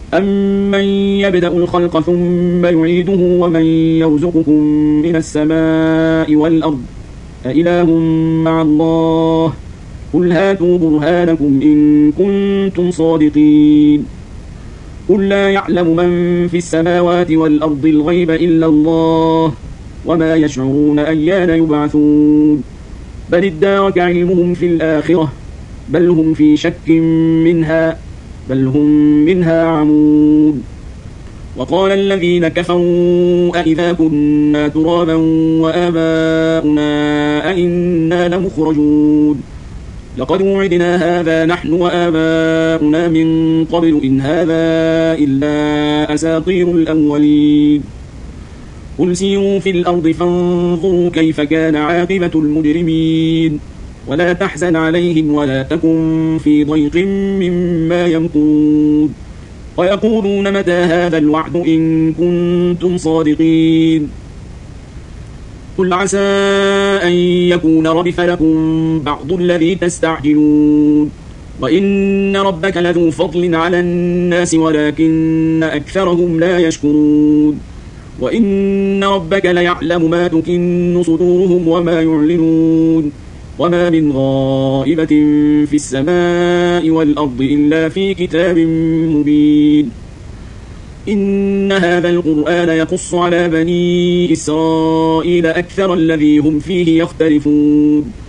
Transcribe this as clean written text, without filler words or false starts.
أمن يبدأ الخلق ثم يعيده ومن يرزقكم من السماء والأرض أإله مع الله قل هاتوا برهانكم إن كنتم صادقين قل لا يعلم من في السماوات والأرض الغيب إلا الله وما يشعرون أيان يبعثون بل ادارك علمهم في الآخرة بل هم في شك منها بل هم منها عمون وقال الذين كفروا أئذا كنا ترابا وآباؤنا أئنا لمخرجون لقد وعدنا هذا نحن وآباؤنا من قبل إن هذا إلا أساطير الأولين قل سيروا في الأرض فانظروا كيف كان عاقبة المجرمين ولا تحزن عليهم ولا تكن في ضيق مما يمكرون ويقولون متى هذا الوعد إن كنتم صادقين قل عسى أن يكون ردف لكم بعض الذي تستعجلون وإن ربك لذو فضل على الناس ولكن أكثرهم لا يشكرون وإن ربك ليعلم ما تكن صدورهم وما يعلنون وما من غائبة في السماء والأرض إلا في كتاب مبين إن هذا القرآن يقص على بني إسرائيل أكثر الذي هم فيه يختلفون